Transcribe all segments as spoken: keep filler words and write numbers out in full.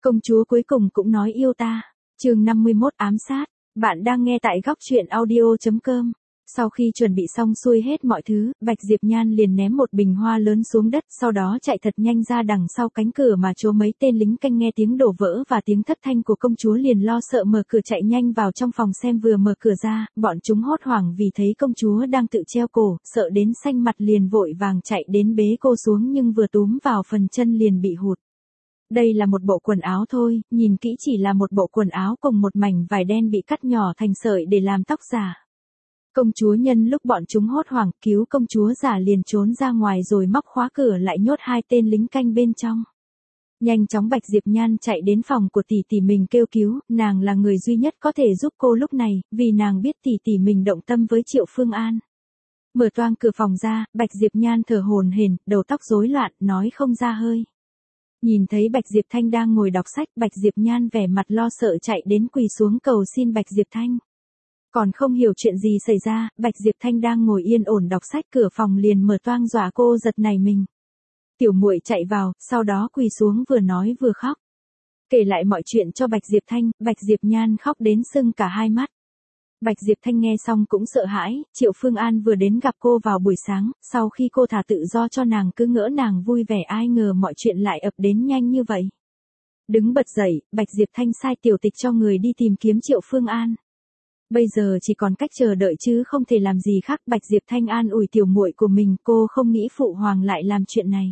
Công chúa cuối cùng cũng nói yêu ta. Chương năm mươi mốt ám sát. Bạn đang nghe tại góc truyện audio chấm com. Sau khi chuẩn bị xong xuôi hết mọi thứ, Bạch Diệp Nhan liền ném một bình hoa lớn xuống đất, sau đó chạy thật nhanh ra đằng sau cánh cửa mà chỗ mấy tên lính canh nghe tiếng đổ vỡ và tiếng thất thanh của công chúa liền lo sợ mở cửa chạy nhanh vào trong phòng xem. Vừa mở cửa ra, bọn chúng hốt hoảng vì thấy công chúa đang tự treo cổ, sợ đến xanh mặt liền vội vàng chạy đến bế cô xuống, nhưng vừa túm vào phần chân liền bị hụt. Đây là một bộ quần áo thôi, nhìn kỹ chỉ là một bộ quần áo cùng một mảnh vải đen bị cắt nhỏ thành sợi để làm tóc giả. Công chúa nhân lúc bọn chúng hốt hoảng cứu công chúa giả liền trốn ra ngoài rồi móc khóa cửa lại nhốt hai tên lính canh bên trong. Nhanh chóng Bạch Diệp Nhan chạy đến phòng của tỷ tỷ mình kêu cứu, nàng là người duy nhất có thể giúp cô lúc này, vì nàng biết tỷ tỷ mình động tâm với Triệu Phương An. Mở toang cửa phòng ra, Bạch Diệp Nhan thở hổn hển, đầu tóc rối loạn, nói không ra hơi. Nhìn thấy Bạch Diệp Thanh đang ngồi đọc sách, Bạch Diệp Nhan vẻ mặt lo sợ chạy đến quỳ xuống cầu xin Bạch Diệp Thanh. Còn không hiểu chuyện gì xảy ra, Bạch Diệp Thanh đang ngồi yên ổn đọc sách, cửa phòng liền mở toang dọa cô giật nảy mình. Tiểu muội chạy vào, sau đó quỳ xuống vừa nói vừa khóc. Kể lại mọi chuyện cho Bạch Diệp Thanh, Bạch Diệp Nhan khóc đến sưng cả hai mắt. Bạch Diệp Thanh nghe xong cũng sợ hãi, Triệu Phương An vừa đến gặp cô vào buổi sáng, sau khi cô thả tự do cho nàng cứ ngỡ nàng vui vẻ, ai ngờ mọi chuyện lại ập đến nhanh như vậy. Đứng bật dậy, Bạch Diệp Thanh sai tiểu tịch cho người đi tìm kiếm Triệu Phương An. Bây giờ chỉ còn cách chờ đợi chứ không thể làm gì khác. Bạch Diệp Thanh an ủi tiểu muội của mình, cô không nghĩ phụ hoàng lại làm chuyện này.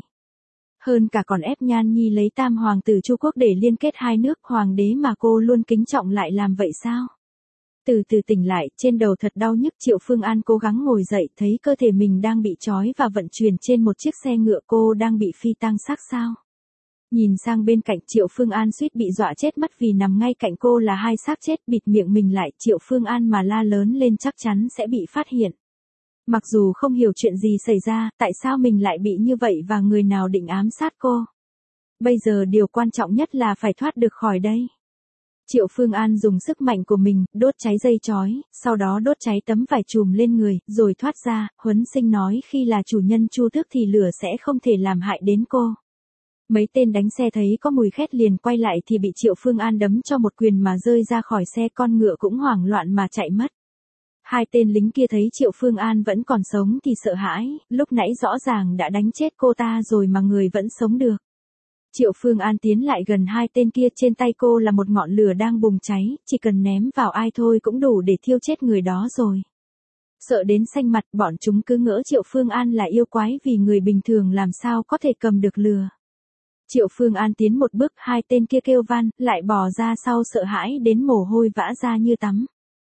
Hơn cả còn ép Nhan Nhi lấy tam hoàng tử Chu Quốc để liên kết hai nước, hoàng đế mà cô luôn kính trọng lại làm vậy sao? Từ từ tỉnh lại, trên đầu thật đau nhức. Triệu Phương An cố gắng ngồi dậy, thấy cơ thể mình đang bị trói và vận chuyển trên một chiếc xe ngựa, cô đang bị phi tang xác sao? Nhìn sang bên cạnh, Triệu Phương An suýt bị dọa chết mất vì nằm ngay cạnh cô là hai xác chết. Bịt miệng mình lại, Triệu Phương An mà la lớn lên chắc chắn sẽ bị phát hiện. Mặc dù không hiểu chuyện gì xảy ra, tại sao mình lại bị như vậy và người nào định ám sát cô. Bây giờ điều quan trọng nhất là phải thoát được khỏi đây. Triệu Phương An dùng sức mạnh của mình, đốt cháy dây chói, sau đó đốt cháy tấm vải trùm lên người, rồi thoát ra. Huấn Sinh nói khi là chủ nhân Chu Tước thì lửa sẽ không thể làm hại đến cô. Mấy tên đánh xe thấy có mùi khét liền quay lại thì bị Triệu Phương An đấm cho một quyền mà rơi ra khỏi xe, con ngựa cũng hoảng loạn mà chạy mất. Hai tên lính kia thấy Triệu Phương An vẫn còn sống thì sợ hãi, lúc nãy rõ ràng đã đánh chết cô ta rồi mà người vẫn sống được. Triệu Phương An tiến lại gần hai tên kia, trên tay cô là một ngọn lửa đang bùng cháy, chỉ cần ném vào ai thôi cũng đủ để thiêu chết người đó rồi. Sợ đến xanh mặt, bọn chúng cứ ngỡ Triệu Phương An là yêu quái vì người bình thường làm sao có thể cầm được lửa. Triệu Phương An tiến một bước, hai tên kia kêu van, lại bò ra sau sợ hãi đến mồ hôi vã ra như tắm.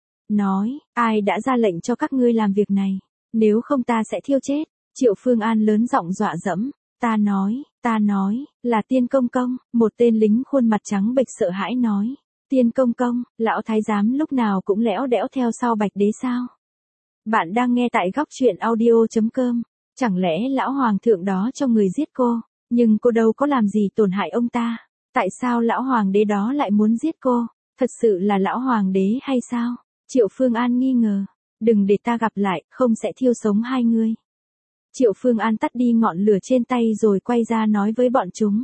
Nói, ai đã ra lệnh cho các ngươi làm việc này, nếu không ta sẽ thiêu chết. Triệu Phương An lớn giọng dọa dẫm. Ta nói, ta nói, là Tiên Công Công, một tên lính khuôn mặt trắng bệch sợ hãi nói. Tiên Công Công, lão thái giám lúc nào cũng lẽo đẽo theo sau Bạch Đế sao? Bạn đang nghe tại góc truyện audio chấm com. Chẳng lẽ lão hoàng thượng đó cho người giết cô, nhưng cô đâu có làm gì tổn hại ông ta? Tại sao lão hoàng đế đó lại muốn giết cô? Thật sự là lão hoàng đế hay sao? Triệu Phương An nghi ngờ. Đừng để ta gặp lại, không sẽ thiêu sống hai ngươi. Triệu Phương An tắt đi ngọn lửa trên tay rồi quay ra nói với bọn chúng.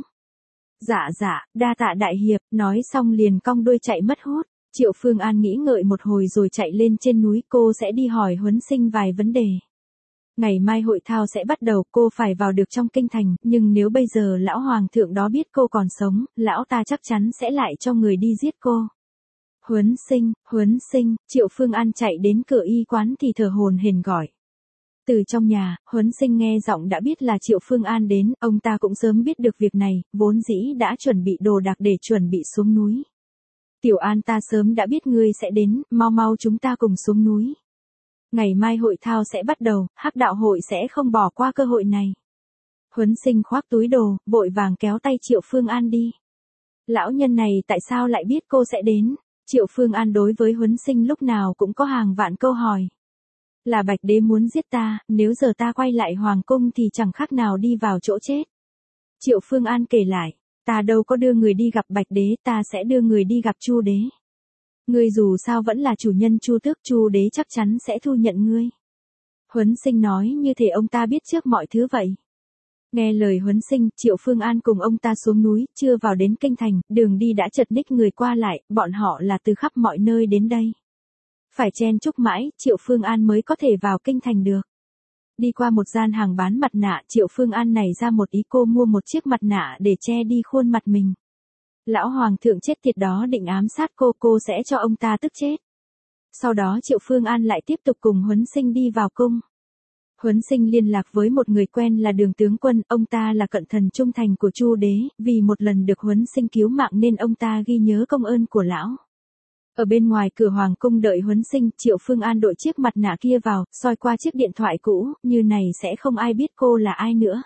Dạ dạ, đa tạ đại hiệp, nói xong liền cong đuôi chạy mất hút. Triệu Phương An nghĩ ngợi một hồi rồi chạy lên trên núi, cô sẽ đi hỏi Huấn Sinh vài vấn đề. Ngày mai hội thao sẽ bắt đầu, cô phải vào được trong kinh thành, nhưng nếu bây giờ lão hoàng thượng đó biết cô còn sống, lão ta chắc chắn sẽ lại cho người đi giết cô. Huấn Sinh, Huấn Sinh, Triệu Phương An chạy đến cửa y quán thì thở hổn hển gọi. Từ trong nhà, Huấn Sinh nghe giọng đã biết là Triệu Phương An đến, ông ta cũng sớm biết được việc này, vốn dĩ đã chuẩn bị đồ đạc để chuẩn bị xuống núi. Tiểu An, ta sớm đã biết ngươi sẽ đến, mau mau chúng ta cùng xuống núi. Ngày mai hội thao sẽ bắt đầu, Hắc đạo hội sẽ không bỏ qua cơ hội này. Huấn Sinh khoác túi đồ, vội vàng kéo tay Triệu Phương An đi. Lão nhân này tại sao lại biết cô sẽ đến? Triệu Phương An đối với Huấn Sinh lúc nào cũng có hàng vạn câu hỏi. Là Bạch Đế muốn giết ta, nếu giờ ta quay lại hoàng cung thì chẳng khác nào đi vào chỗ chết. Triệu Phương An kể lại, ta đâu có đưa người đi gặp Bạch Đế, ta sẽ đưa người đi gặp Chu Đế. Ngươi dù sao vẫn là chủ nhân Chu Tước, Chu Đế chắc chắn sẽ thu nhận ngươi. Huấn Sinh nói như thể ông ta biết trước mọi thứ vậy. Nghe lời Huấn Sinh, Triệu Phương An cùng ông ta xuống núi, chưa vào đến kinh thành, đường đi đã chật ních người qua lại, bọn họ là từ khắp mọi nơi đến đây. Phải chen chúc mãi, Triệu Phương An mới có thể vào kinh thành được. Đi qua một gian hàng bán mặt nạ, Triệu Phương An nảy ra một ý, cô mua một chiếc mặt nạ để che đi khuôn mặt mình. Lão hoàng thượng chết tiệt đó định ám sát cô, cô sẽ cho ông ta tức chết. Sau đó Triệu Phương An lại tiếp tục cùng Huấn Sinh đi vào cung. Huấn Sinh liên lạc với một người quen là Đường tướng quân, ông ta là cận thần trung thành của Chu đế, vì một lần được Huấn Sinh cứu mạng nên ông ta ghi nhớ công ơn của lão. Ở bên ngoài cửa hoàng cung đợi Huấn Sinh, Triệu Phương An đội chiếc mặt nạ kia vào, soi qua chiếc điện thoại cũ, như này sẽ không ai biết cô là ai nữa.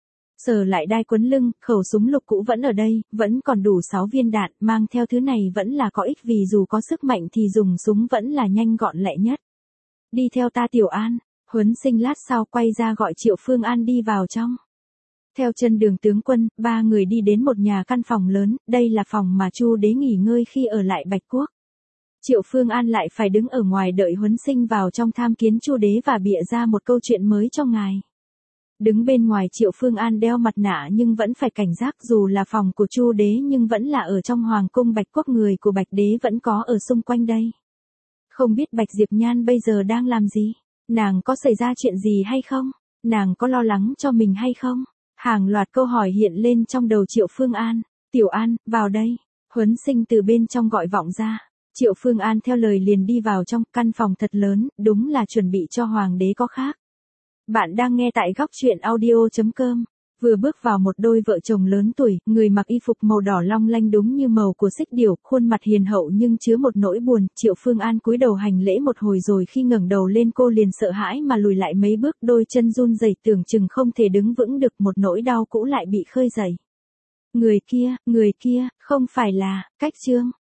Sờ lại đai quấn lưng, khẩu súng lục cũ vẫn ở đây, vẫn còn đủ sáu viên đạn, mang theo thứ này vẫn là có ích vì dù có sức mạnh thì dùng súng vẫn là nhanh gọn lẹ nhất. Đi theo ta Tiểu An. Huấn Sinh lát sau quay ra gọi Triệu Phương An đi vào trong. Theo chân Đường tướng quân, ba người đi đến một nhà căn phòng lớn, đây là phòng mà Chu đế nghỉ ngơi khi ở lại Bạch Quốc. Triệu Phương An lại phải đứng ở ngoài đợi Huấn Sinh vào trong tham kiến Chu đế và bịa ra một câu chuyện mới cho ngài. Đứng bên ngoài Triệu Phương An đeo mặt nạ nhưng vẫn phải cảnh giác, dù là phòng của Chu đế nhưng vẫn là ở trong hoàng cung Bạch Quốc, người của Bạch đế vẫn có ở xung quanh đây. Không biết Bạch Diệp Nhan bây giờ đang làm gì? Nàng có xảy ra chuyện gì hay không? Nàng có lo lắng cho mình hay không? Hàng loạt câu hỏi hiện lên trong đầu Triệu Phương An. Tiểu An, vào đây. Huấn Sinh từ bên trong gọi vọng ra. Triệu Phương An theo lời liền đi vào trong căn phòng thật lớn, đúng là chuẩn bị cho hoàng đế có khác. Bạn đang nghe tại góc truyện audio chấm com. Vừa bước vào một đôi vợ chồng lớn tuổi, người mặc y phục màu đỏ long lanh đúng như màu của xích điểu, khuôn mặt hiền hậu nhưng chứa một nỗi buồn. Triệu Phương An cúi đầu hành lễ một hồi rồi khi ngẩng đầu lên cô liền sợ hãi mà lùi lại mấy bước, đôi chân run rẩy tưởng chừng không thể đứng vững được, một nỗi đau cũ lại bị khơi dậy. Người kia, người kia, không phải là, Cách Trương.